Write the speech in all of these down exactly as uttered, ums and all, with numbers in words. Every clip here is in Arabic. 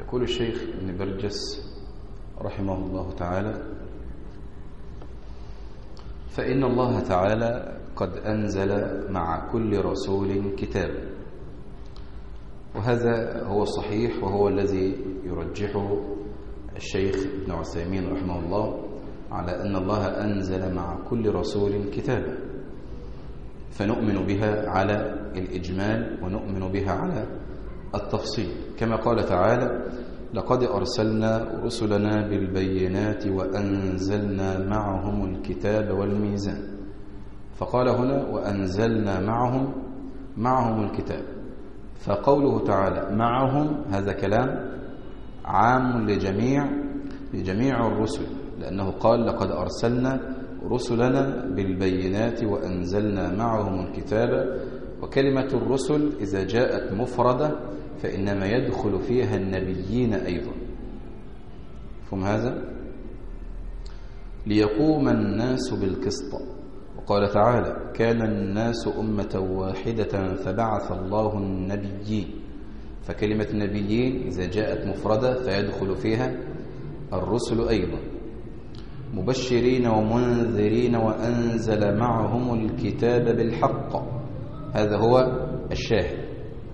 يقول الشيخ ابن برجس رحمه الله تعالى: فإن الله تعالى قد أنزل مع كل رسول كتابا. وهذا هو الصحيح، وهو الذي يرجحه الشيخ ابن عثيمين رحمه الله على أن الله أنزل مع كل رسول كتابا، فنؤمن بها على الإجمال ونؤمن بها على التفصيل، كما قال تعالى: لقد أرسلنا رسلنا بالبينات وأنزلنا معهم الكتاب والميزان. فقال هنا: وأنزلنا معهم معهم الكتاب. فقوله تعالى معهم هذا كلام عام لجميع لجميع الرسل، لأنه قال: لقد أرسلنا رسلنا بالبينات وأنزلنا معهم الكتاب. وكلمة الرسل إذا جاءت مفردة فإنما يدخل فيها النبيين أيضا. فهم هذا؟ ليقوم الناس بالقسط. وقال تعالى: كان الناس أمة واحدة فبعث الله النبيين. فكلمة النبيين إذا جاءت مفردة فيدخل فيها الرسل أيضا. مبشرين ومنذرين وأنزل معهم الكتاب بالحق. هذا هو الشاهد.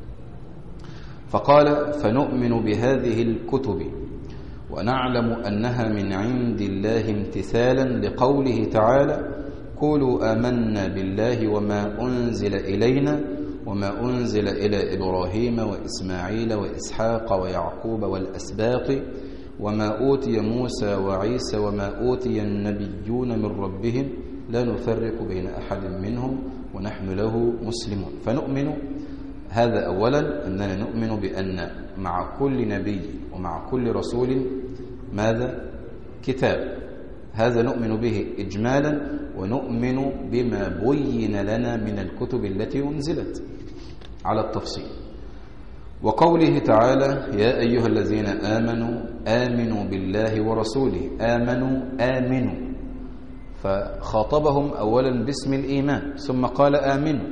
فقال: فنؤمن بهذه الكتب ونعلم أنها من عند الله امتثالا لقوله تعالى: قولوا آمنا بالله وما أنزل إلينا وما أنزل إلى إبراهيم وإسماعيل وإسحاق ويعقوب والأسباط وما أوتي موسى وعيسى وما أوتي النبيون من ربهم لا نفرق بين أحد منهم ونحن له مسلمون. فنؤمن هذا أولا، أننا نؤمن بأن مع كل نبي ومع كل رسول ماذا؟ كتاب. هذا نؤمن به إجمالا، ونؤمن بما بين لنا من الكتب التي أنزلت على التفصيل. وقوله تعالى: يا أيها الذين آمنوا آمنوا بالله ورسوله. آمنوا آمنوا، فخاطبهم أولا باسم الإيمان ثم قال آمنوا.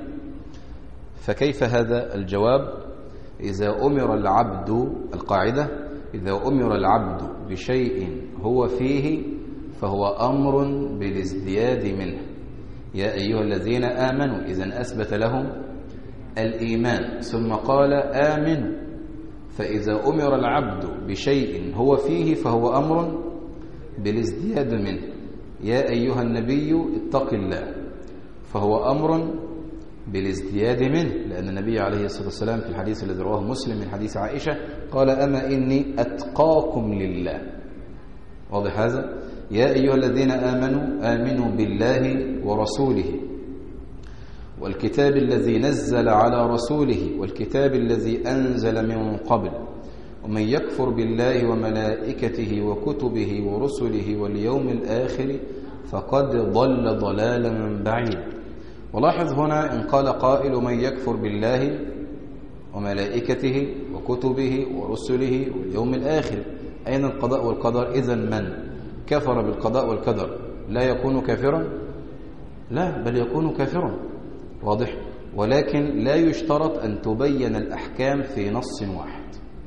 فكيف هذا الجواب؟ إذا أمر العبد، القاعدة: إذا أمر العبد بشيء هو فيه فهو أمر بالازدياد منه. يا أيها الذين آمنوا، إذن أثبت لهم الإيمان ثم قال آمنوا. فإذا أمر العبد بشيء هو فيه فهو أمر بالازدياد منه. يا أيها النبي اتق الله، فهو أمر بالازدياد منه، لأن النبي عليه الصلاة والسلام في الحديث الذي رواه مسلم من حديث عائشة قال: أما إني أتقاكم لله. واضح هذا؟ يا أيها الذين آمنوا آمنوا بالله ورسوله والكتاب الذي نزل على رسوله والكتاب الذي أنزل من قبل ومن يكفر بالله وملائكته وكتبه ورسله واليوم الآخر فقد ضل ضلالا بعيدا. ولاحظ هنا إن قال قائل: من يكفر بالله وملائكته وكتبه ورسله واليوم الآخر، أين القضاء والقدر؟ إذن من كفر بالقضاء والقدر لا يكون كافرا؟ لا، بل يكون كافرا. واضح؟ ولكن لا يشترط أن تبين الأحكام في نص واحد.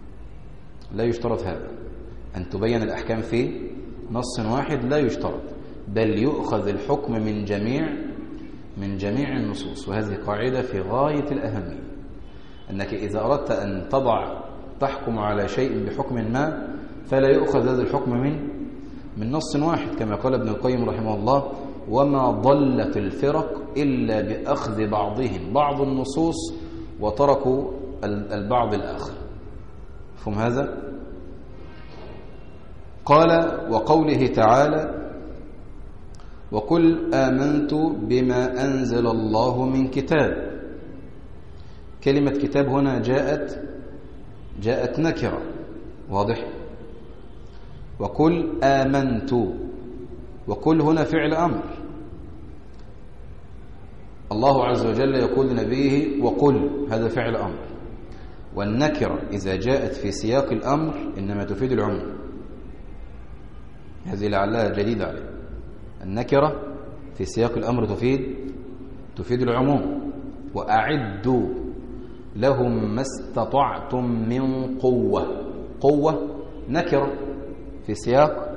لا يشترط هذا، أن تبين الأحكام في نص واحد لا يشترط، بل يؤخذ الحكم من جميع من جميع النصوص. وهذه قاعدة في غاية الأهمية، أنك إذا أردت أن تضع تحكم على شيء بحكم ما فلا يؤخذ هذا الحكم من من نص واحد، كما قال ابن القيم رحمه الله: وما ضلت الفرق إلا بأخذ بعضهم بعض النصوص وتركوا البعض الآخر. فهم هذا؟ قال: وقوله تعالى: وقل آمنت بما أنزل الله من كتاب. كلمة كتاب هنا جاءت جاءت نكرة. واضح؟ وقل آمنت، وقل هنا فعل أمر. الله عز وجل يقول لنبيه وقل، هذا فعل أمر. والنكرة إذا جاءت في سياق الأمر إنما تفيد العموم. هذه لعلها جديدة عليه. النكرة في سياق الأمر تفيد تفيد العموم. وأعدوا لهم ما استطعتم من قوة. قوة نكرة في سياق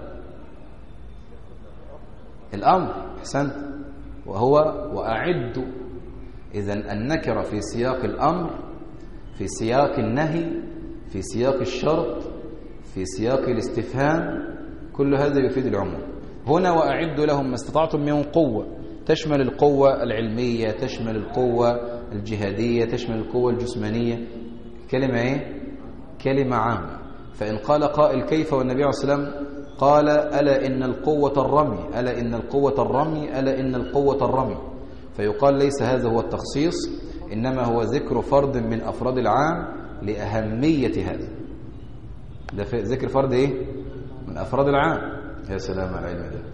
الأمر. أحسنت. وهو وأعدوا. إذن النكرة في سياق الأمر، في سياق النهي، في سياق الشرط، في سياق الاستفهام، كل هذا يفيد العموم. هنا وأعدوا لهم ما استطعتم من قوة تشمل القوة العلمية، تشمل القوة الجهادية، تشمل القوة الجسمانية. كلمة إيه؟ كلمة عامة. فإن قال قائل كيف والنبي عليه الصلاة والسلام قال ألا إن القوة الرمي، ألا إن القوة الرمي، ألا إن القوة الرمي، فيقال ليس هذا هو التخصيص، إنما هو ذكر فرد من أفراد العام لأهمية هذا. ده ذكر فرد إيه؟ من أفراد العام. يا سلام على العلم ده.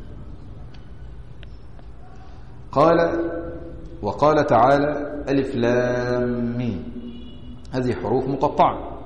قال وقال تعالى ألف لام ميم، هذه حروف مقطعة.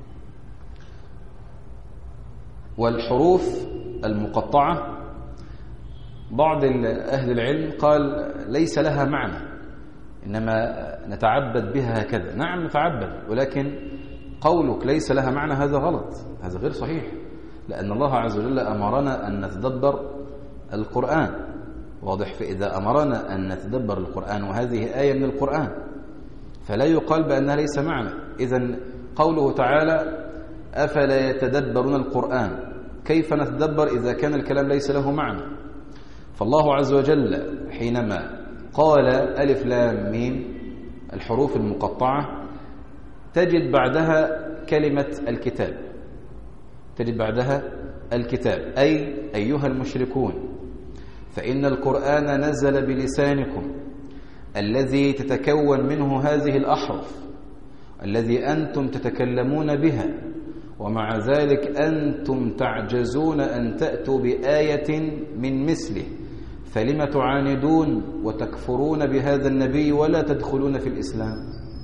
والحروف المقطعة بعض أهل العلم قال ليس لها معنى، إنما نتعبد بها هكذا. نعم نتعبد، ولكن قولك ليس لها معنى هذا غلط، هذا غير صحيح، لأن الله عز وجل أمرنا أن نتدبر القرآن. واضح؟ فإذا أمرنا أن نتدبر القرآن وهذه آية من القرآن فلا يقال بأنها ليس معنى. إذن قوله تعالى أفلا يتدبرون القرآن، كيف نتدبر إذا كان الكلام ليس له معنى؟ فالله عز وجل حينما قال ألف لام ميم الحروف المقطعة تجد بعدها كلمة الكتاب، تجد بعدها الكتاب، أي أيها المشركون فإن القرآن نزل بلسانكم الذي تتكون منه هذه الأحرف الذي أنتم تتكلمون بها، ومع ذلك أنتم تعجزون أن تأتوا بآية من مثله، فلم تعاندون وتكفرون بهذا النبي ولا تدخلون في الإسلام؟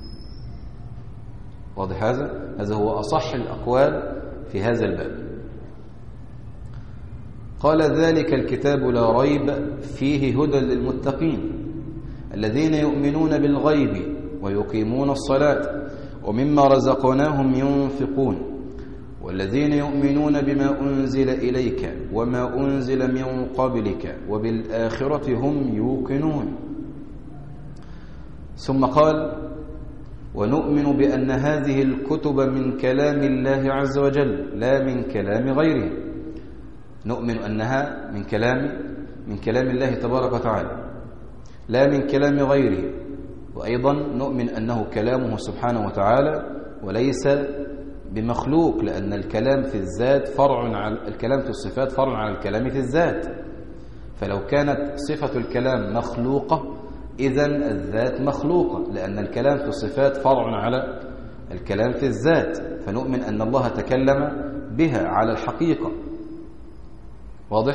واضح هذا؟ هذا هو أصح الأقوال في هذا الباب. قال ذلك الكتاب لا ريب فيه هدى للمتقين الذين يؤمنون بالغيب ويقيمون الصلاة ومما رزقناهم ينفقون والذين يؤمنون بما أنزل إليك وما أنزل من قبلك وبالآخرة هم يوقنون. ثم قال ونؤمن بأن هذه الكتب من كلام الله عز وجل لا من كلام غيره. نؤمن أنها من كلام من كلام الله تبارك وتعالى لا من كلام غيره، وأيضا نؤمن أنه كلامه سبحانه وتعالى وليس بمخلوق، لأن الكلام في الذات فرع على الكلام في الصفات فرع على الكلام في الذات، فلو كانت صفة الكلام مخلوقة إذن الذات مخلوقة، لأن الكلام في الصفات فرع على الكلام في الذات، فنؤمن أن الله تكلم بها على الحقيقة. واضح؟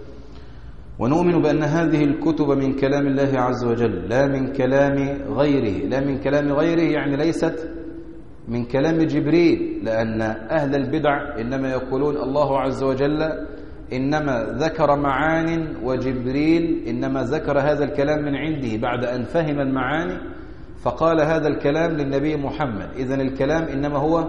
ونؤمن بأن هذه الكتب من كلام الله عز وجل لا من كلام غيره. لا من كلام غيره يعني ليست من كلام جبريل، لأن أهل البدع إنما يقولون الله عز وجل إنما ذكر معان وجبريل إنما ذكر هذا الكلام من عنده بعد أن فهم المعاني فقال هذا الكلام للنبي محمد، إذن الكلام إنما هو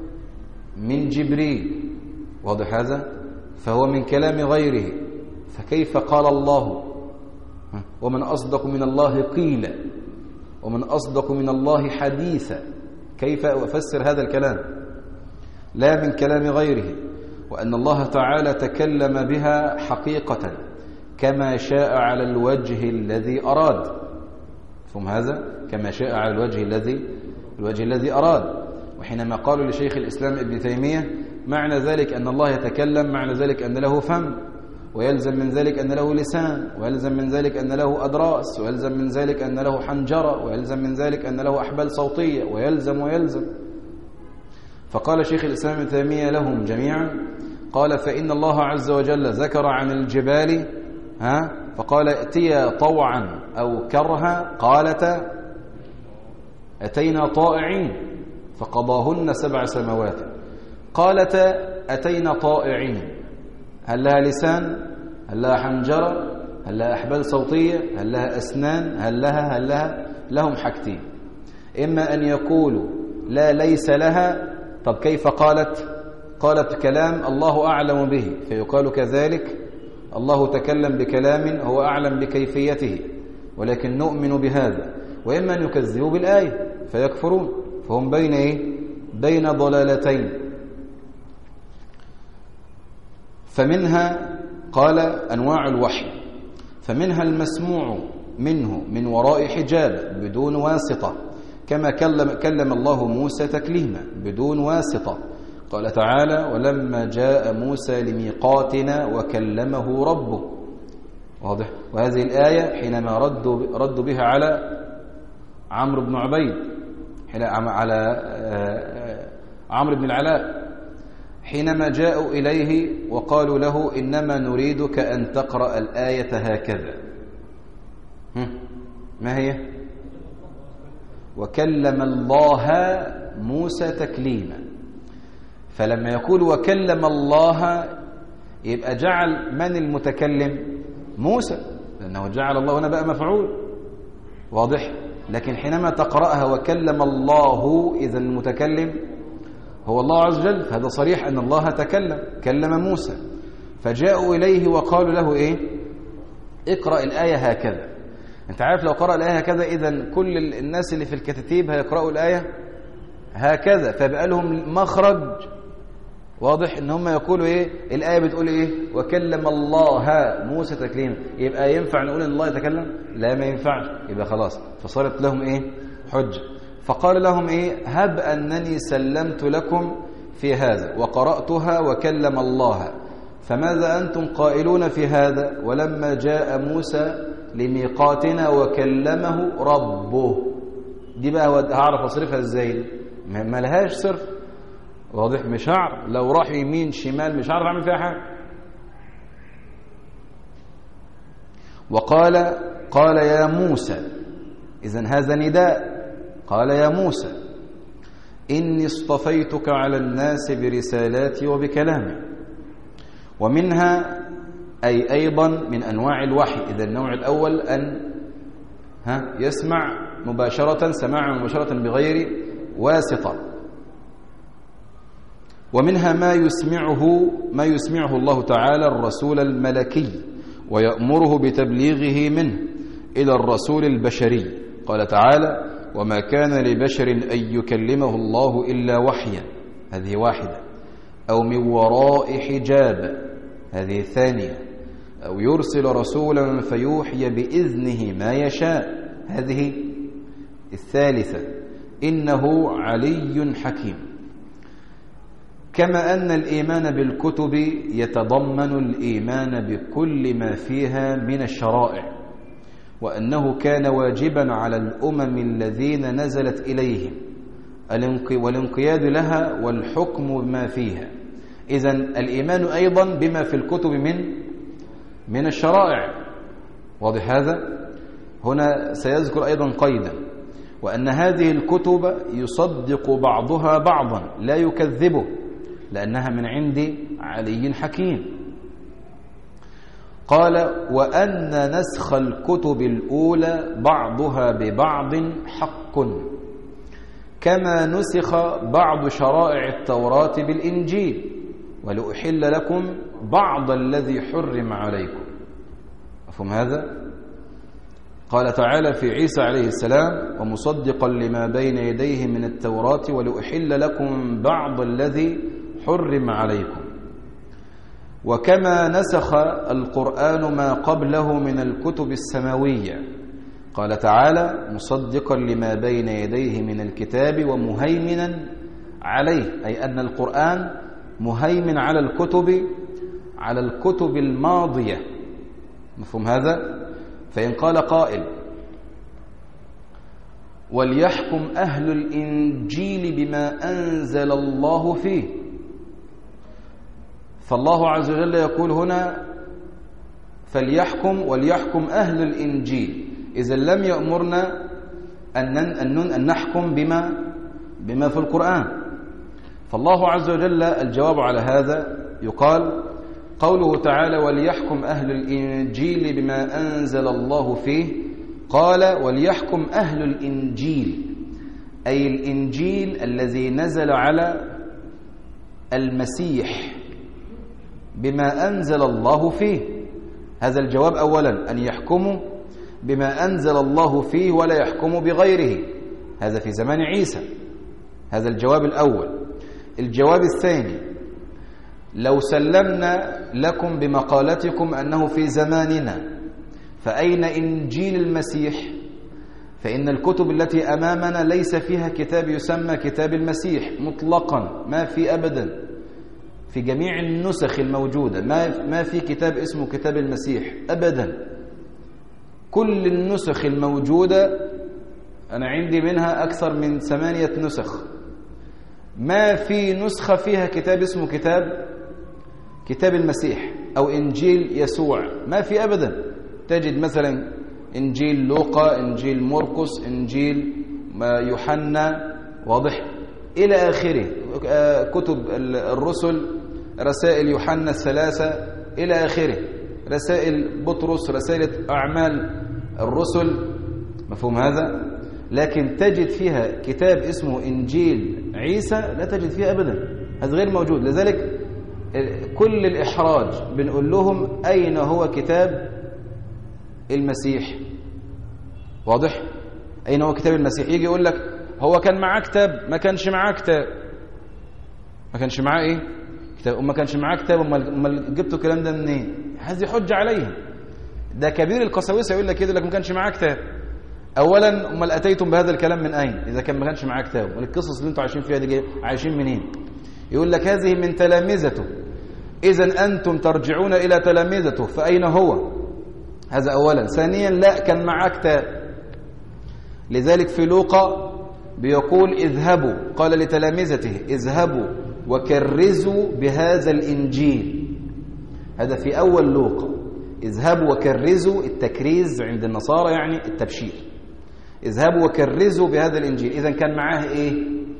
من جبريل. واضح هذا؟ فهو من كلام غيره، فكيف قال الله ومن أصدق من الله قيلا ومن أصدق من الله حديثا؟ كيف أفسر هذا الكلام؟ لا من كلام غيره، وأن الله تعالى تكلم بها حقيقة كما شاء على الوجه الذي أراد. فهم هذا؟ كما شاء على الوجه الذي الوجه الذي أراد. وحينما قالوا لشيخ الإسلام ابن تيمية معنى ذلك أن الله يتكلم، معنى ذلك أن له فم، ويلزم من ذلك أن له لسان، ويلزم من ذلك أن له أدراس، ويلزم من ذلك أن له حنجرة، ويلزم من ذلك أن له أحبال صوتية، ويلزم ويلزم. فقال شيخ الإسلام ابن تيمية لهم جميعا قال فإن الله عز وجل ذكر عن الجبال ها فقال ائتيا طوعا أو كرها قالتا أتينا طائعين فقضاهن سبع سماوات. قالتا أتينا طائعين، هل لها لسان؟ هل لها حنجرة؟ هل لها أحبال صوتية؟ هل لها أسنان؟ هل لها هل لها لهم حاجتين، إما أن يقولوا لا ليس لها، طب كيف قالت؟ قالت كلام الله أعلم به، فيقال كذلك الله تكلم بكلام هو أعلم بكيفيته، ولكن نؤمن بهذا. وإما أن يكذبوا بالآية فيكفرون، فهم بين إيه؟ بين ضلالتين. فمنها قال أنواع الوحي، فمنها المسموع منه من وراء حجاب بدون واسطة، كما كلم, كلم الله موسى تكليما بدون واسطة. قال تعالى: ولما جاء موسى لميقاتنا وكلمه ربه. واضح؟ وهذه الآية حينما ردوا ردوا بها على عمرو بن عبيد، على عمرو بن العلاء، حينما جاءوا إليه وقالوا له: إنما نريدك أن تقرأ الآية هكذا. ما هي؟ وكلم الله موسى تكليما. فلما يقول وكلم الله يبقى جعل من المتكلم؟ موسى، لأنه جعل الله هنا بقى مفعول. واضح؟ لكن حينما تقرأها وكلم الله، إذا المتكلم هو الله عز وجل، فهذا صريح أن الله تكلم، كلم موسى. فجاءوا إليه وقالوا له إيه؟ اقرأ الآية هكذا. أنت عارف لو قرأ الآية هكذا إذن كل الناس اللي في الكتاتيب هيقرأوا الآية هكذا، فبقى لهم مخرج. واضح ان هم يقولوا ايه؟ الآية بتقول ايه؟ وكلم الله موسى تكليما. يبقى ينفع نقول ان الله يتكلم؟ لا، ما ينفعش. يبقى خلاص، فصارت لهم ايه؟ حجة. فقال لهم ايه؟ هب أنني سلمت لكم في هذا وقرأتها وكلم الله، فماذا أنتم قائلون في هذا؟ ولما جاء موسى لميقاتنا وكلمه ربه. دي بقى هعرف أصرفها ازاي؟ ما لهاش صرف. واضح؟ مش هعرف، لو راح يمين شمال مش هعرف اعمل فيها حاجه. وقال قال يا موسى، اذن هذا نداء. قال يا موسى اني اصطفيتك على الناس برسالاتي وبكلامي. ومنها اي ايضا من انواع الوحي. اذا النوع الاول ان ها يسمع مباشره، سماعا مباشره بغير واسطه. ومنها ما يسمعه ما يسمعه الله تعالى الرسول الملكي ويأمره بتبليغه منه إلى الرسول البشري. قال تعالى: وما كان لبشر أن يكلمه الله إلا وحيا، هذه واحدة، أو من وراء حجاب، هذه ثانية، أو يرسل رسولا فيوحي بإذنه ما يشاء، هذه الثالثة، إنه علي حكيم. كما أن الإيمان بالكتب يتضمن الإيمان بكل ما فيها من الشرائع، وأنه كان واجبا على الأمم الذين نزلت إليهم والانقياد لها والحكم بما فيها. إذن الإيمان أيضا بما في الكتب من من الشرائع. واضح هذا؟ هنا سيذكر أيضا قيدا، وأن هذه الكتب يصدق بعضها بعضا لا يكذبه، لأنها من عند علي حكيم. قال: وأن نسخ الكتب الأولى بعضها ببعض حق، كما نسخ بعض شرائع التوراة بالإنجيل، ولأحل لكم بعض الذي حرم عليكم. مفهوم هذا؟ قال تعالى في عيسى عليه السلام: ومصدقا لما بين يديه من التوراة ولأحل لكم بعض الذي حرم عليكم. وكما نسخ القرآن ما قبله من الكتب السماوية. قال تعالى: مصدقا لما بين يديه من الكتاب ومهيمنا عليه، أي أن القرآن مهيمن على الكتب على الكتب الماضية. مفهوم هذا؟ فإن قال قائل: وليحكم أهل الإنجيل بما أنزل الله فيه، فالله عز وجل يقول هنا: فليحكم وليحكم أهل الإنجيل. إذا لم يأمرنا أن أن نحكم بما بما في القرآن. فالله عز وجل الجواب على هذا يقال: قوله تعالى: وليحكم أهل الإنجيل بما أنزل الله فيه، قال: وليحكم أهل الإنجيل، أي الإنجيل الذي نزل على المسيح بما أنزل الله فيه. هذا الجواب أولا، أن يحكموا بما أنزل الله فيه ولا يحكموا بغيره. هذا في زمان عيسى. هذا الجواب الأول. الجواب الثاني، لو سلمنا لكم بمقالتكم أنه في زماننا، فأين إنجيل المسيح؟ فإن الكتب التي أمامنا ليس فيها كتاب يسمى كتاب المسيح مطلقا، ما في أبدا. في جميع النسخ الموجودة ما ما في كتاب اسمه كتاب المسيح أبدا. كل النسخ الموجودة أنا عندي منها أكثر من ثمانية نسخ، ما في نسخة فيها كتاب اسمه كتاب كتاب المسيح أو إنجيل يسوع، ما في أبدا. تجد مثلا إنجيل لوقا، إنجيل مرقس، إنجيل يوحنا، واضح، إلى آخره. كتب الرسل، رسائل يوحنا الثلاثة إلى آخره، رسائل بطرس، رسائل أعمال الرسل، مفهوم هذا؟ لكن تجد فيها كتاب اسمه إنجيل عيسى لا تجد فيها أبدا، هذا غير موجود. لذلك كل الإحراج بنقول لهم أين هو كتاب المسيح؟ واضح؟ أين هو كتاب المسيح؟ يجي يقول لك هو كان معاه كتاب، ما كانش معاه كتاب. ما كانش معاه إيه؟ كتاب. وما كانش معاه كتاب، امال جبتوا الكلام ده منين؟ هذه حجة عليهم. ده كبير القساوسة يقول لك كده، لك ما كانش معاه كتاب. أولا امال أتيتم بهذا الكلام من أين إذا كان ما كانش معاه كتاب؟ والقصص اللي انتوا عايشين فيها دي عايشين منين؟ يقول لك هذه من تلامذته، إذا أنتم ترجعون إلى تلامذته، فأين هو؟ هذا أولا. ثانيا لا، كان معاه كتاب. لذلك في لوقا بيقول اذهبوا، قال لتلامذته اذهبوا وكرزوا بهذا الإنجيل. هذا في أول لوقا، اذهبوا وكرزوا. التكريز عند النصارى يعني التبشير. اذهبوا وكرزوا بهذا الإنجيل. إذا كان معاه إيه؟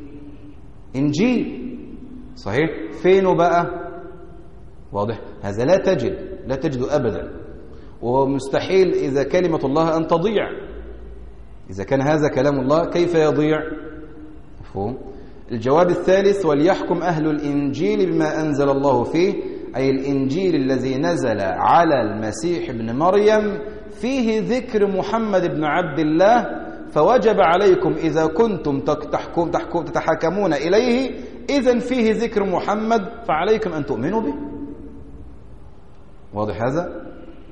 إنجيل، صحيح؟ فينه بقى؟ واضح؟ هذا لا تجد لا تجد أبدا، ومستحيل إذا كلمة الله أن تضيع. إذا كان هذا كلام الله كيف يضيع؟ مفهوم؟ الجواب الثالث، وليحكم أهل الإنجيل بما أنزل الله فيه، أي الإنجيل الذي نزل على المسيح ابن مريم فيه ذكر محمد بن عبد الله، فوجب عليكم إذا كنتم تحكم تحكم تتحاكمون إليه، إذن فيه ذكر محمد فعليكم أن تؤمنوا به. واضح هذا؟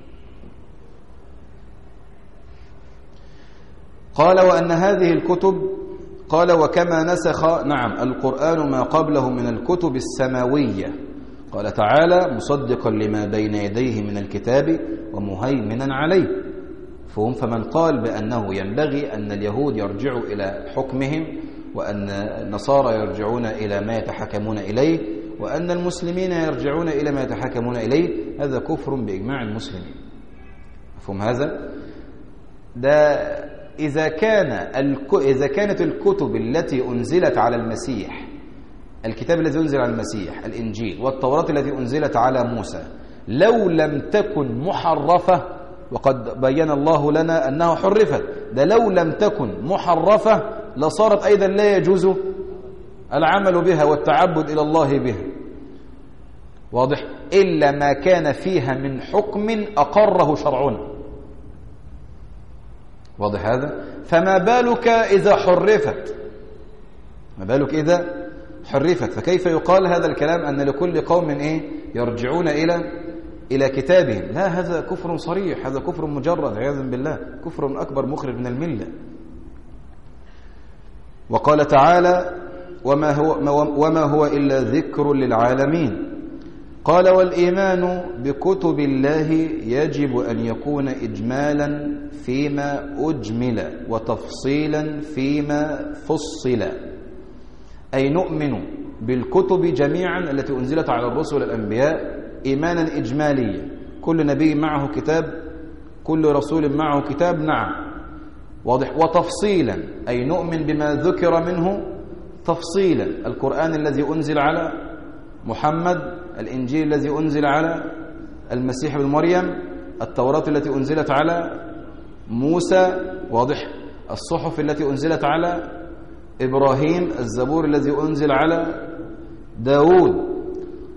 قال وأن هذه الكتب، قال وكما نسخ نعم القرآن ما قبله من الكتب السماوية، قال تعالى مصدقا لما بين يديه من الكتاب ومهيمنا عليه. فهم فمن قال بأنه ينبغي أن اليهود يرجعوا إلى حكمهم، وأن النصارى يرجعون إلى ما يتحكمون إليه، وأن المسلمين يرجعون إلى ما يتحكمون إليه، هذا كفر بإجماع المسلمين. مفهوم هذا؟ ده إذا كان إذا كانت الكتب التي أنزلت على المسيح، الكتاب الذي أنزل على المسيح الإنجيل والتوراة التي أنزلت على موسى، لو لم تكن محرفة، وقد بين الله لنا أنها حرفت، ده لو لم تكن محرفة لصارت أيضا لا يجوز العمل بها والتعبد إلى الله بها. واضح؟ إلا ما كان فيها من حكم أقره شرعنا. واضح هذا؟ فما بالك إذا حرفت، ما بالك إذا حرفت، فكيف يقال هذا الكلام أن لكل قوم إيه يرجعون إلى إلى كتابهم؟ لا، هذا كفر صريح، هذا كفر مجرد عياذا بالله، كفر أكبر مخرج من الملة. وقال تعالى وما هو, وما هو إلا ذكر للعالمين. قال والإيمان بكتب الله يجب أن يكون إجمالا فيما أجمل وتفصيلا فيما فصل، أي نؤمن بالكتب جميعا التي أنزلت على الرسل والأنبياء إيمانا إجماليا، كل نبي معه كتاب، كل رسول معه كتاب، نعم، واضح. وتفصيلا أي نؤمن بما ذكر منه تفصيلا، القرآن الذي أنزل على محمد، الإنجيل الذي أنزل على المسيح بن مريم، التوراة التي أنزلت على موسى، واضح، الصحف التي أنزلت على إبراهيم، الزبور الذي أنزل على داود،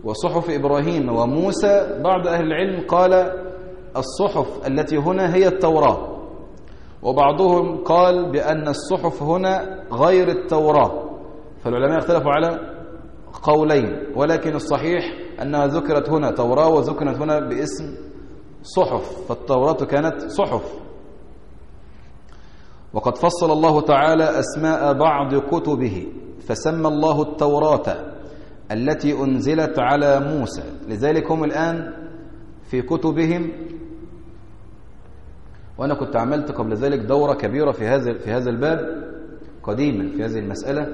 وصحف إبراهيم وموسى، بعض أهل العلم قال الصحف التي هنا هي التوراة، وبعضهم قال بأن الصحف هنا غير التوراة. فالعلماء اختلفوا على قولين، ولكن الصحيح أنها ذكرت هنا توراة وذكرت هنا باسم صحف، فالتوراة كانت صحف. وقد فصل الله تعالى أسماء بعض كتبه، فسمى الله التوراة التي أنزلت على موسى، لذلك هم الآن في كتبهم. وأنا كنت عملت قبل ذلك دورة كبيرة في هذا في هذا الباب قديما في هذه المسألة.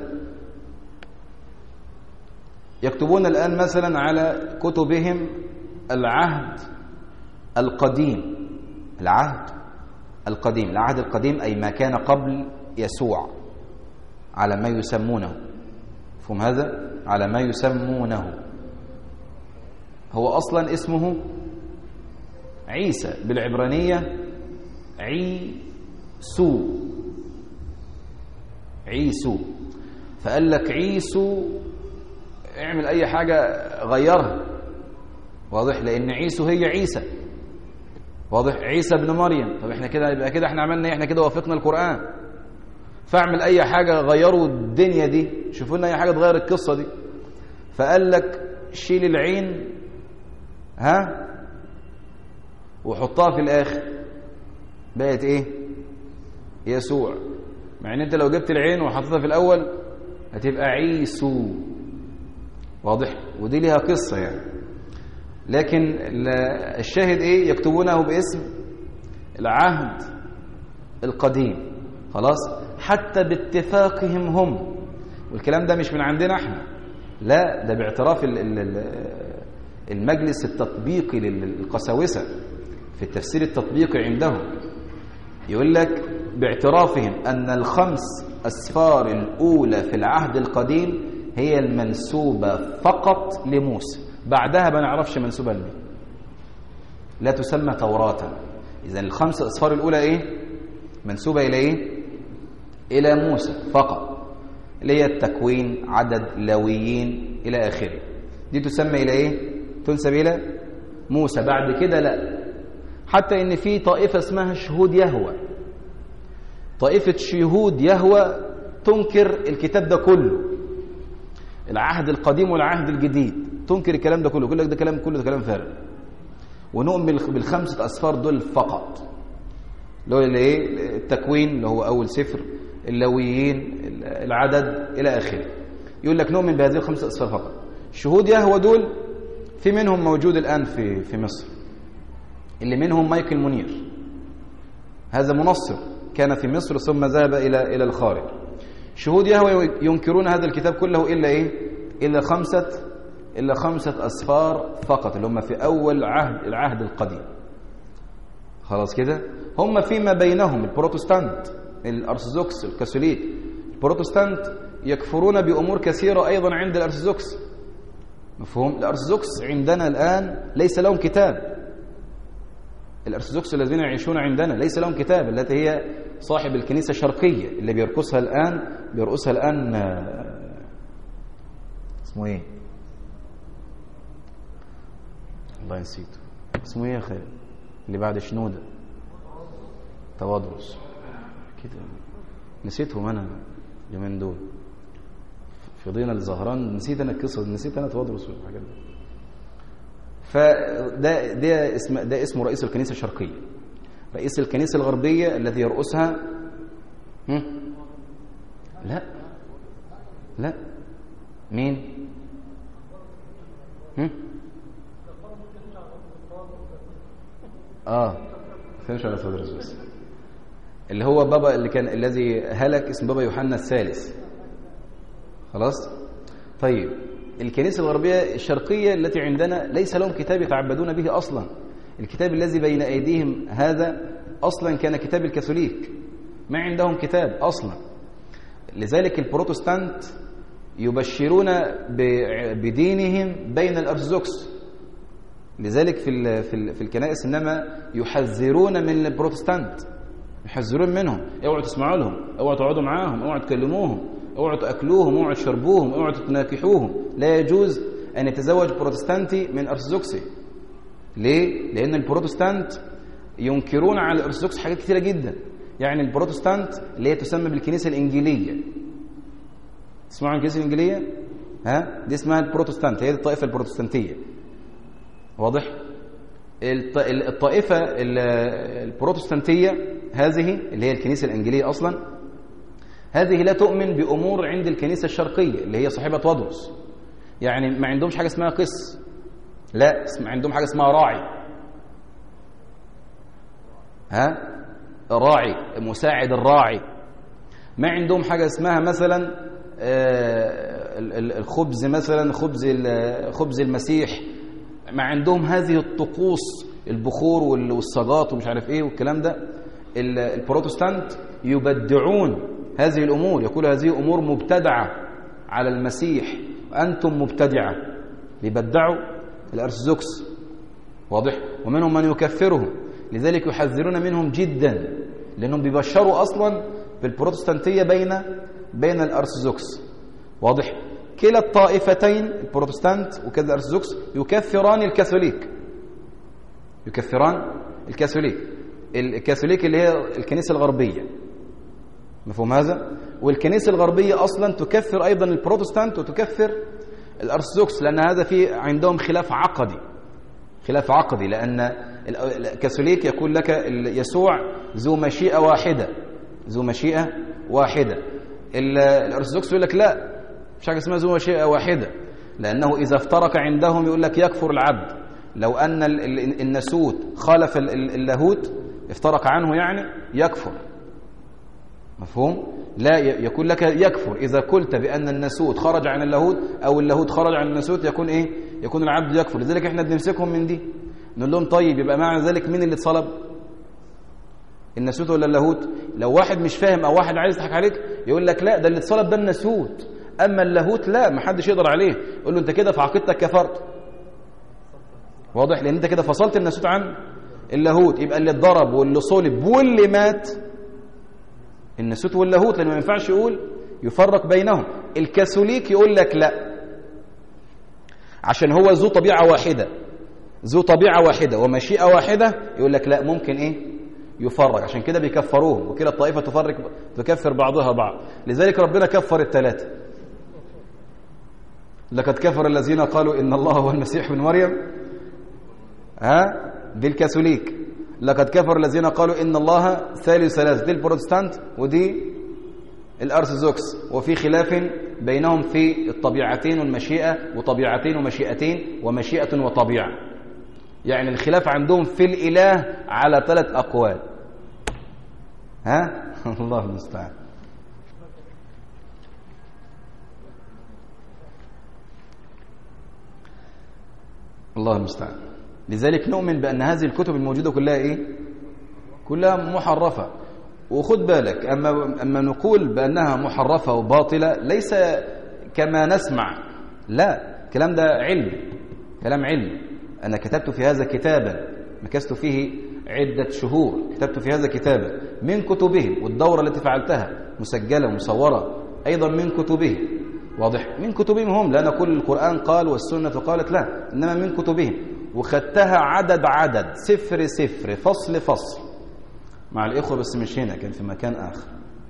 يكتبون الآن مثلا على كتبهم العهد القديم، العهد القديم العهد القديم أي ما كان قبل يسوع، على ما يسمونه، فهم هذا؟ على ما يسمونه. هو أصلا اسمه عيسى، بالعبرانية عيسو عيسو فقال لك عيسو اعمل أي حاجة غيرها، واضح؟ لأن عيسو هي عيسى، واضح؟ عيسى ابن مريم. طب احنا كده يبقى كده احنا عملنا ايه؟ احنا كده وافقنا القرآن. فاعمل أي حاجة غيروا الدنيا دي، شوفوا لنا أي حاجة تغير القصة دي. فقال لك شيل العين ها وحطها في الآخر، بقت ايه؟ يسوع. مع ان انت لو جبت العين وحطيتها في الأول هتبقى عيسو، واضح؟ ودي ليها قصة يعني. لكن الشاهد ايه؟ يكتبونه باسم العهد القديم، خلاص؟ حتى باتفاقهم هم، والكلام ده مش من عندنا احنا، لا، ده باعتراف المجلس التطبيقي للقساوسة في التفسير التطبيقي عندهم. يقول لك باعترافهم أن الخمس أسفار الأولى في العهد القديم هي المنسوبة فقط لموسى، بعدها ما نعرفش منسوبة لمين، لا تسمى توراة. إذن الخمس أسفار الأولى إيه؟ منسوبة إلى إيه؟ إلى موسى فقط، اللي هي التكوين، عدد، لاويين إلى آخره. دي تسمى إلى إيه؟ تنسب إلى موسى. بعد كده لا، حتى إن في طائفة اسمها شهود يهوه، طائفة شهود يهوه تنكر الكتاب ده كله، العهد القديم والعهد الجديد، تنكر الكلام ده كله، يقول لك ده كلام كله ده كلام فارغ، ونؤمن بالخمسة أسفار دول فقط، اللي هو الايه؟ التكوين اللي هو أول سفر، اللاويين، العدد إلى آخره. يقول لك نؤمن بهذه الخمسة أسفار فقط. شهود يهوه دول في منهم موجود الآن في في مصر، اللي منهم مايكل منير، هذا منصر كان في مصر ثم ذهب إلى إلى الخارج. شهود يهوه ينكرون هذا الكتاب كله إلا إيه؟ إلا خمسة إلا خمسة أسفار فقط، اللي هم في أول عهد العهد القديم. خلاص كده؟ هم فيما بينهم البروتستانت، الأرثوذكس، الكاثوليك. البروتستانت يكفرون بأمور كثيرة أيضا عند الأرثوذكس، مفهوم؟ الأرثوذكس عندنا الآن ليس لهم كتاب، الأرثوذكس الذين يعيشون عندنا ليس لهم كتاب، التي هي صاحب الكنيسة الشرقية اللي بيرقصها الآن بيرقصها الآن اسمه ايه؟ الله نسيته، اسمه ايه يا خالد؟ اللي بعد شنودة، توادرس كده، نسيتهم انا اليومين دول في ضينا الزهران، نسيت انا القصه، نسيت انا توادرس والحاجات دي. فده ده اسم ده اسمه رئيس الكنيسه الشرقيه. رئيس الكنيسه الغربيه الذي يرأسها هم؟ لا لا مين؟ هم؟ اه فيش على توادرس بس، اللي هو بابا اللي كان الذي هلك، اسم بابا يوحنا الثالث. خلاص؟ طيب الكنيسة الغربية الشرقية التي عندنا ليس لهم كتاب يتعبدون به أصلا. الكتاب الذي بين أيديهم هذا أصلا كان كتاب الكاثوليك، ما عندهم كتاب أصلا. لذلك البروتستانت يبشرون بدينهم بين الأرثوذكس، لذلك في في الكنائس إنما يحذرون من البروتستانت، يحذرون منهم، اوعوا تسمعوا لهم، اوعوا تقعدوا معاهم، اوعوا تكلموهم، اوعوا تاكلوهم، اوعوا تشربوهم، اوعوا تناكحوهم، لا يجوز أن يتزوج بروتستانتي من أرثوذكسي. ليه؟ لأن البروتستانت ينكرون على الأرثوذكس حاجات كثيرة جدا. يعني البروتستانت اللي هي تسمى بالكنيسة الإنجيلية، تسمعوا عن الكنيسة الإنجيلية؟ ها؟ دي اسمها البروتستانت، هي دي الطائفة البروتستانتية. واضح؟ الطائفة البروتستانتية هذه اللي هي الكنيسة الإنجيلية أصلا، هذه لا تؤمن بأمور عند الكنيسة الشرقية اللي هي صاحبة تودرس. يعني ما عندهمش حاجة اسمها قس، لا، عندهم حاجة اسمها راعي. ها؟ راعي، مساعد الراعي. ما عندهم حاجة اسمها مثلا الخبز، مثلا خبز خبز المسيح. ما عندهم هذه الطقوس، البخور والصاجات ومش عارف ايه والكلام ده. البروتستانت يبدعون هذه الامور، يقول هذه امور مبتدعه على المسيح، انتم مبتدعه. بيبدعوا الارثوذكس. واضح؟ ومنهم من يكفرهم، لذلك يحذرون منهم جدا، لانهم بيبشروا اصلا بالبروتستانتيه بين بين الارثوذكس. واضح؟ كلا الطائفتين البروتستانت وكذا الارثوذكس يكفران الكاثوليك، يكفران الكاثوليك. الكاثوليك اللي هي الكنيسة الغربية، مفهوم هذا؟ والكنيسة الغربية أصلا تكفر أيضا البروتستانت وتكفر الأرثوذكس، لأن هذا في عندهم خلاف عقدي، خلاف عقدي. لأن الكاثوليك يقول لك يسوع ذو مشيئة واحدة، ذو مشيئة واحدة. الأرثوذكس يقول لك لا، مش حاجة اسمها ذو مشيئة واحدة، لأنه إذا افترق عندهم يقول لك يكفر العبد. لو أن الناسوت خالف اللاهوت، افترق عنه يعني يكفر. مفهوم؟ لا، يقول لك يكفر إذا قلت بأن الناسوت خرج عن اللاهوت أو اللاهوت خرج عن الناسوت، يكون إيه؟ يكون العبد يكفر. لذلك إحنا بنمسكهم من دي، نقول لهم طيب يبقى معنى ذلك مين اللي اتصلب؟ الناسوت ولا اللاهوت؟ لو واحد مش فاهم أو واحد عايز يضحك عليك يقول لك لا، ده اللي اتصلب ده الناسوت، أما اللاهوت لا، ما حدش يقدر عليه. يقول له أنت كده في عقيدتك كفرت. واضح؟ لأن أنت كده فصلت الناسوت عن اللاهوت. يبقى اللي اتضرب واللي صلب واللي مات الناسوت واللاهوت، لأنه ما ينفعش يقول يفرق بينهم. الكاثوليك يقول لك لا، عشان هو ذو طبيعة واحدة، ذو طبيعة واحدة ومشيئة واحدة، يقول لك لا، ممكن إيه؟ يفرق. عشان كده بيكفروهم، وكلا الطائفة تفرق تكفر بعضها بعض. لذلك ربنا كفر الثلاثة. لقد كفر الذين قالوا إن الله هو المسيح ابن مريم، ها؟ دي الكاثوليك. لقد كفر الذين قالوا إن الله ثالث ثلاثة، دي البروتستانت ودي الأرثوذكس. وفي خلاف بينهم في الطبيعتين والمشيئة، وطبيعتين ومشيئتين، ومشيئة وطبيعة. يعني الخلاف عندهم في الإله على ثلاث أقوال. ها؟ الله المستعان. الله المستعان. لذلك نؤمن بأن هذه الكتب الموجودة كلها إيه؟ كلها محرفة. وخد بالك، أما, أما نقول بأنها محرفة وباطلة ليس كما نسمع، لا، الكلام ده علم، كلام علم. أنا كتبت في هذا كتابا، مكثت فيه عدة شهور، كتبت في هذا كتابا من كتبهم، والدورة التي فعلتها مسجلة ومصورة أيضا من كتبهم. واضح؟ من كتبهم هم، لا نقول القرآن قال والسنة قالت، لا، إنما من كتبهم. وخدتها عدد عدد، سفر سفر، فصل فصل مع الإخوة، بس مش هنا، كان في مكان آخر.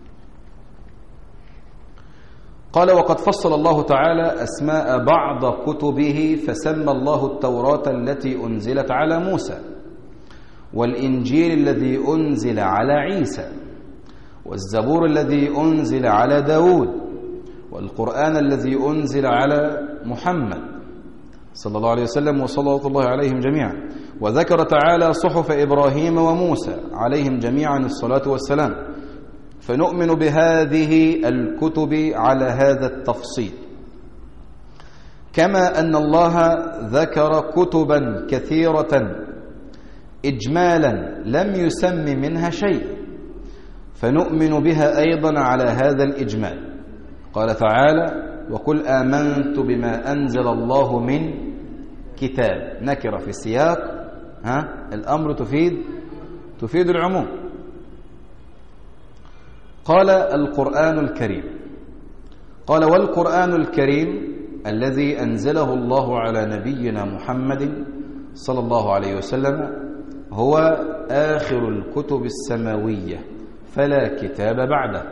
قال: وقد فصل الله تعالى أسماء بعض كتبه، فسمى الله التوراة التي أنزلت على موسى، والإنجيل الذي أنزل على عيسى، والزبور الذي أنزل على داود، والقرآن الذي أنزل على محمد صلى الله عليه وسلم وصلى الله عليهم جميعا. وذكر تعالى صحف إبراهيم وموسى عليهم جميعا الصلاة والسلام. فنؤمن بهذه الكتب على هذا التفصيل، كما أن الله ذكر كتبا كثيرة إجمالا لم يسم منها شيء، فنؤمن بها أيضا على هذا الإجمال. قال تعالى: وقل آمنت بما أنزل الله من كتاب. نكرة في السياق، ها، الأمر تفيد تفيد العموم. قال: القرآن الكريم. قال: والقرآن الكريم الذي أنزله الله على نبينا محمد صلى الله عليه وسلم هو آخر الكتب السماوية فلا كتاب بعده.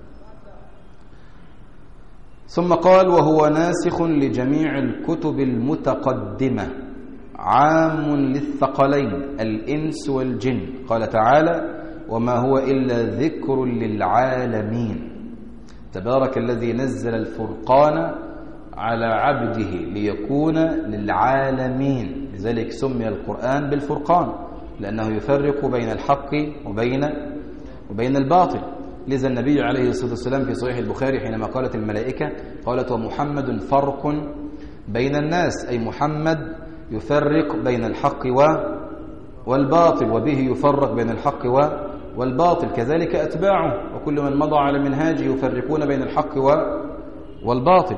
ثم قال وهو ناسخ لجميع الكتب المتقدمة عام للثقلين الإنس والجن. قال تعالى وما هو إلا ذكر للعالمين تبارك الذي نزل الفرقان على عبده ليكون للعالمين. لذلك سمي القرآن بالفرقان لأنه يفرق بين الحق وبين وبين الباطل. لذا النبي عليه الصلاة والسلام في صحيح البخاري حينما قالت الملائكة قالت ومحمد فرق بين الناس، أي محمد يفرق بين الحق والباطل وبه يفرق بين الحق والباطل، كذلك أتباعه وكل من مضى على منهاجه يفرقون بين الحق والباطل.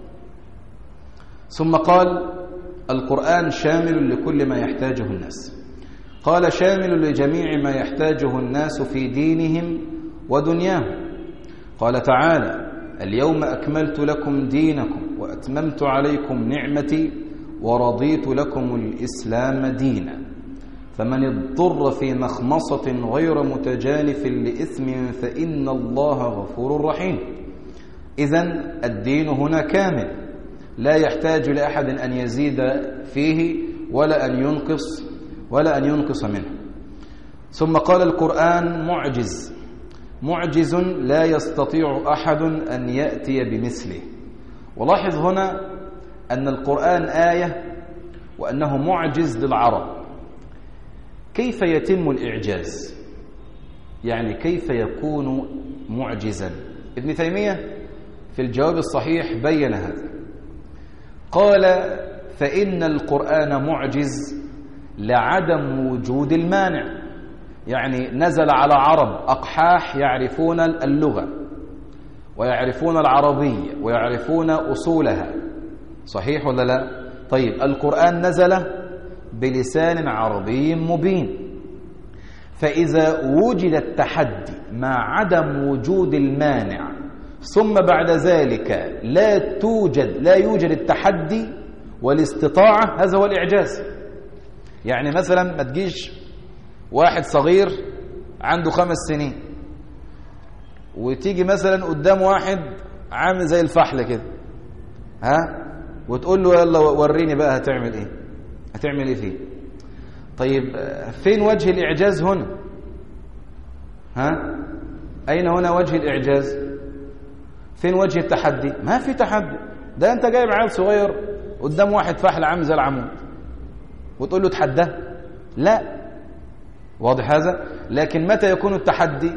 ثم قال القرآن شامل لكل ما يحتاجه الناس. قال شامل لجميع ما يحتاجه الناس في دينهم ودنياهم. قال تعالى اليوم أكملت لكم دينكم وأتممت عليكم نعمتي ورضيت لكم الإسلام دينا فمن اضطر في مخمصة غير متجانف لإثم فإن الله غفور رحيم. إذن الدين هنا كامل لا يحتاج لأحد أن يزيد فيه ولا أن ينقص ولا أن ينقص منه. ثم قال القرآن معجز معجز لا يستطيع أحد أن يأتي بمثله. ولاحظ هنا أن القرآن آية وأنه معجز للعرب. كيف يتم الإعجاز؟ يعني كيف يكون معجزا؟ ابن تيمية في الجواب الصحيح بين هذا. قال فإن القرآن معجز لعدم وجود المانع، يعني نزل على عرب أقحاح يعرفون اللغة ويعرفون العربية ويعرفون أصولها، صحيح ولا لا؟ طيب القرآن نزل بلسان عربي مبين، فإذا وجد التحدي مع عدم وجود المانع ثم بعد ذلك لا توجد لا يوجد التحدي والاستطاعة، هذا هو الإعجاز. يعني مثلا ما تجيش واحد صغير عنده خمس سنين وتيجي مثلا قدام واحد عامل زي الفحل كده، ها، وتقول له يلا وريني بقى هتعمل ايه هتعمل ايه فيه. طيب فين وجه الإعجاز هنا؟ ها، أين هنا وجه الإعجاز؟ فين وجه التحدي؟ ما في تحدي. ده أنت جايب عيل صغير قدام واحد فحل عامل زي العمود وتقول له تحداه؟ لا، واضح هذا. لكن متى يكون التحدي؟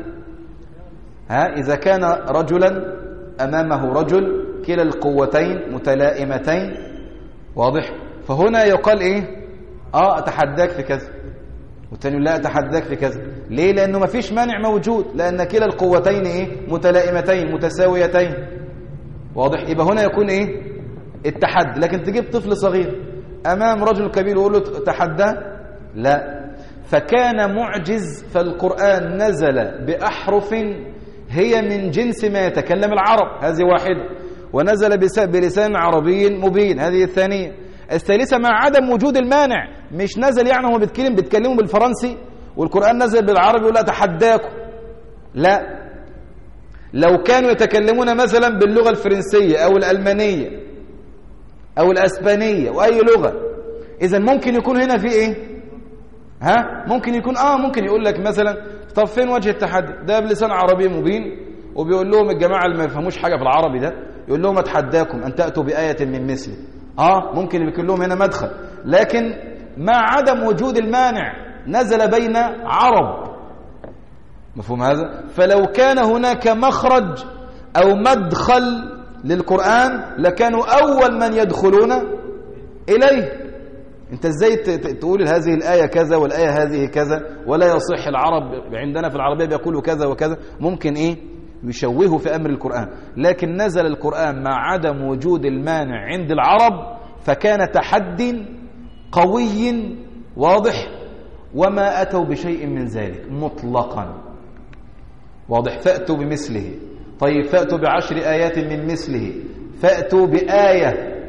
ها، إذا كان رجلا أمامه رجل كلا القوتين متلائمتين، واضح؟ فهنا يقال إيه؟ آه أتحداك في كذا، والتاني لا أتحداك في كذا. ليه؟ لأنه ما فيش مانع موجود، لأن كلا القوتين إيه؟ متلائمتين متساويتين، واضح؟ يبقى هنا يكون إيه؟ التحدي. لكن تجيب طفل صغير أمام رجل كبير ويقول له تحداه؟ لا. فكان معجز. فالقرآن نزل بأحرف هي من جنس ما يتكلم العرب، هذه واحدة، ونزل بلسان عربي مبين، هذه الثانية. الثالثة مع عدم وجود المانع، مش نزل يعني هو بيتكلم بيتكلموا بالفرنسي والقرآن نزل بالعربي يقول لا تحداكم، لا. لو كانوا يتكلمون مثلا باللغة الفرنسية أو الألمانية أو الأسبانية وأي لغة، إذا ممكن يكون هنا في إيه؟ ها؟ ممكن يكون آه ممكن يقول لك مثلا طب فين وجه التحدي؟ ده بلسان عربي مبين وبيقول لهم الجماعة اللي ما يفهموش حاجة في العربي ده، يقول لهم أتحداكم أن تأتوا بآية من مثله. آه ممكن يكون لهم هنا مدخل، لكن مع عدم وجود المانع نزل بين عرب، مفهوم هذا؟ فلو كان هناك مخرج أو مدخل للقرآن لكانوا أول من يدخلون إليه. أنت إزاي تقول هذه الآية كذا والآية هذه كذا ولا يصح؟ العرب عندنا في العربية بيقولوا كذا وكذا، ممكن إيه؟ يشوهوا في أمر القرآن. لكن نزل القرآن مع عدم وجود المانع عند العرب، فكان تحدي قوي واضح، وما أتوا بشيء من ذلك مطلقا، واضح؟ فأتوا بمثله. طيب فأتوا بعشر آيات من مثله، فأتوا بآية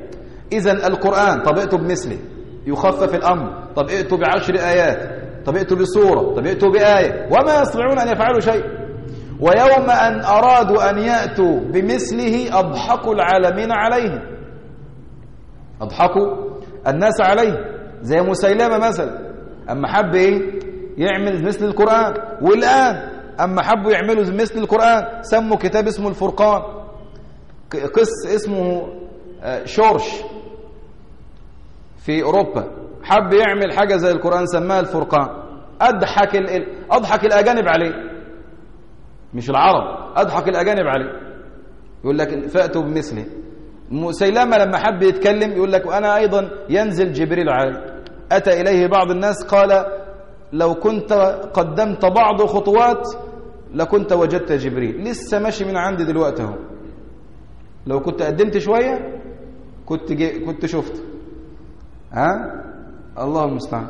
إذن القرآن طب ائتوا بمثله يخفف الأمر، طب ائتوا بعشر آيات، طب ائتوا بسورة، طب ائتوا بآية، وما يستطيعون أن يفعلوا شيء. ويوم أن أرادوا أن يأتوا بمثله أضحكوا العالمين عليه، أضحكوا الناس عليه، زي مسيلمة مثلا أما حب إيه يعمل مثل القرآن. والآن أما حبوا يعملوا مثل القرآن سموا كتاب اسمه الفرقان، قس اسمه شورش في أوروبا حب يعمل حاجة زي القرآن سماها الفرقان. أضحك ال... أضحك الأجانب عليه، مش العرب، أضحك الأجانب عليه. يقول لك فأتوا بمثله. مسيلمة لما حب يتكلم يقول لك وأنا أيضا ينزل جبريل عليه. أتى إليه بعض الناس قال لو كنت قدمت بعض خطوات لكنت وجدت جبريل، لسه ماشي من عندي دلوقتي اهو، لو كنت قدمت شوية كنت جي كنت شفت. ها الله المستعان.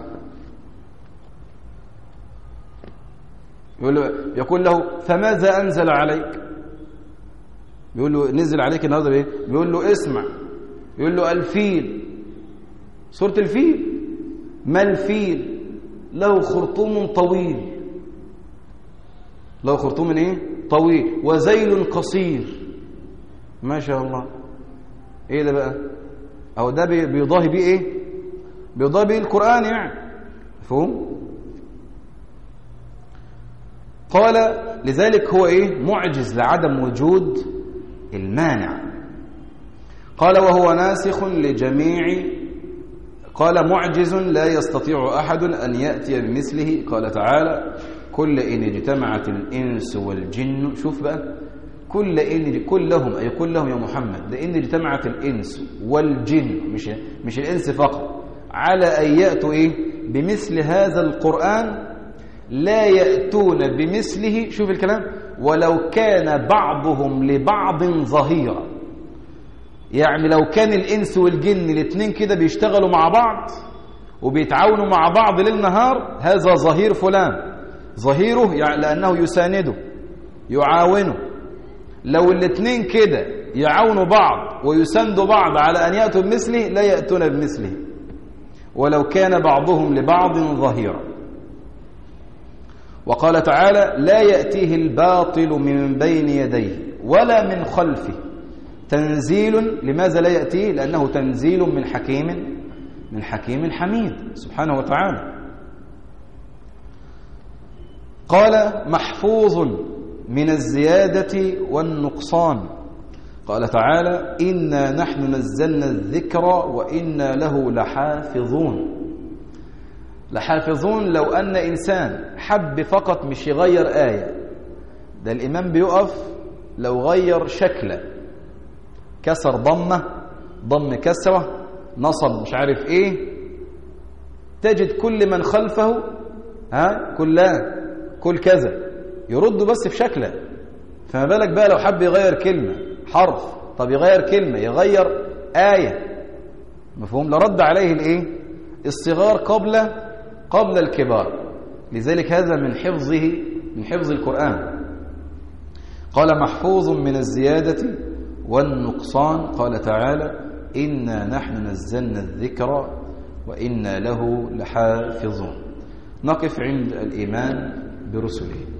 يقول له يقول له فماذا أنزل عليك؟ يقول له نزل عليك النهارده ايه؟ يقول له اسمع، يقول له الفيل، سورة الفيل. ما الفيل؟ له خرطوم طويل، له خرطوم ايه طويل وذيل قصير. ما شاء الله. ايه ده بقى؟ او ده بيضاهي بيه ايه؟ بيضاهي بيه القرآن يعني، مفهوم؟ قال لذلك هو ايه معجز لعدم وجود المانع. قال وهو ناسخ لجميع، قال معجز لا يستطيع أحد أن يأتي بمثله. قال تعالى كل إن اجتمعت الإنس والجن، شوف بقى كل إن كلهم أي كلهم يا محمد، لإن اجتمعت الإنس والجن مش مش الإنس فقط على أن يأتوا إيه بمثل هذا القرآن لا يأتون بمثله. شوف الكلام، ولو كان بعضهم لبعض ظهيرا. يعني لو كان الإنس والجن الاثنين كده بيشتغلوا مع بعض وبيتعاونوا مع بعض ليل نهار، هذا ظهير فلان، ظهيره يعني لأنه يسانده يعاونه. لو الاثنين كده يعاونوا بعض ويساندوا بعض على أن يأتوا بمثله لا يأتون بمثله ولو كان بعضهم لبعض ظهيرا. وقال تعالى لا يأتيه الباطل من بين يديه ولا من خلفه تنزيل. لماذا لا يأتيه؟ لأنه تنزيل من حكيم من حكيم حميد سبحانه وتعالى. قال محفوظ من الزيادة والنقصان. قال تعالى إنا نحن نزلنا الذكر وإنا له لحافظون. لحافظون لو أن إنسان حب فقط مش يغير آية، ده الإمام بيقف لو غير شكله، كسر ضمة، ضم كسرة، نصب مش عارف ايه، تجد كل من خلفه ها كلها كل كذا يردوا بس في شكله. فما بالك بقى لو حب يغير كلمة حرف، طب يغير كلمة، يغير آية، مفهوم؟ لرد عليه الايه الصغار قبل قبل الكبار. لذلك هذا من حفظه من حفظ القرآن. قال محفوظ من الزيادة والنقصان. قال تعالى إنا نحن نزلنا الذكر وإنا له لحافظون. نقف عند الإيمان برسله.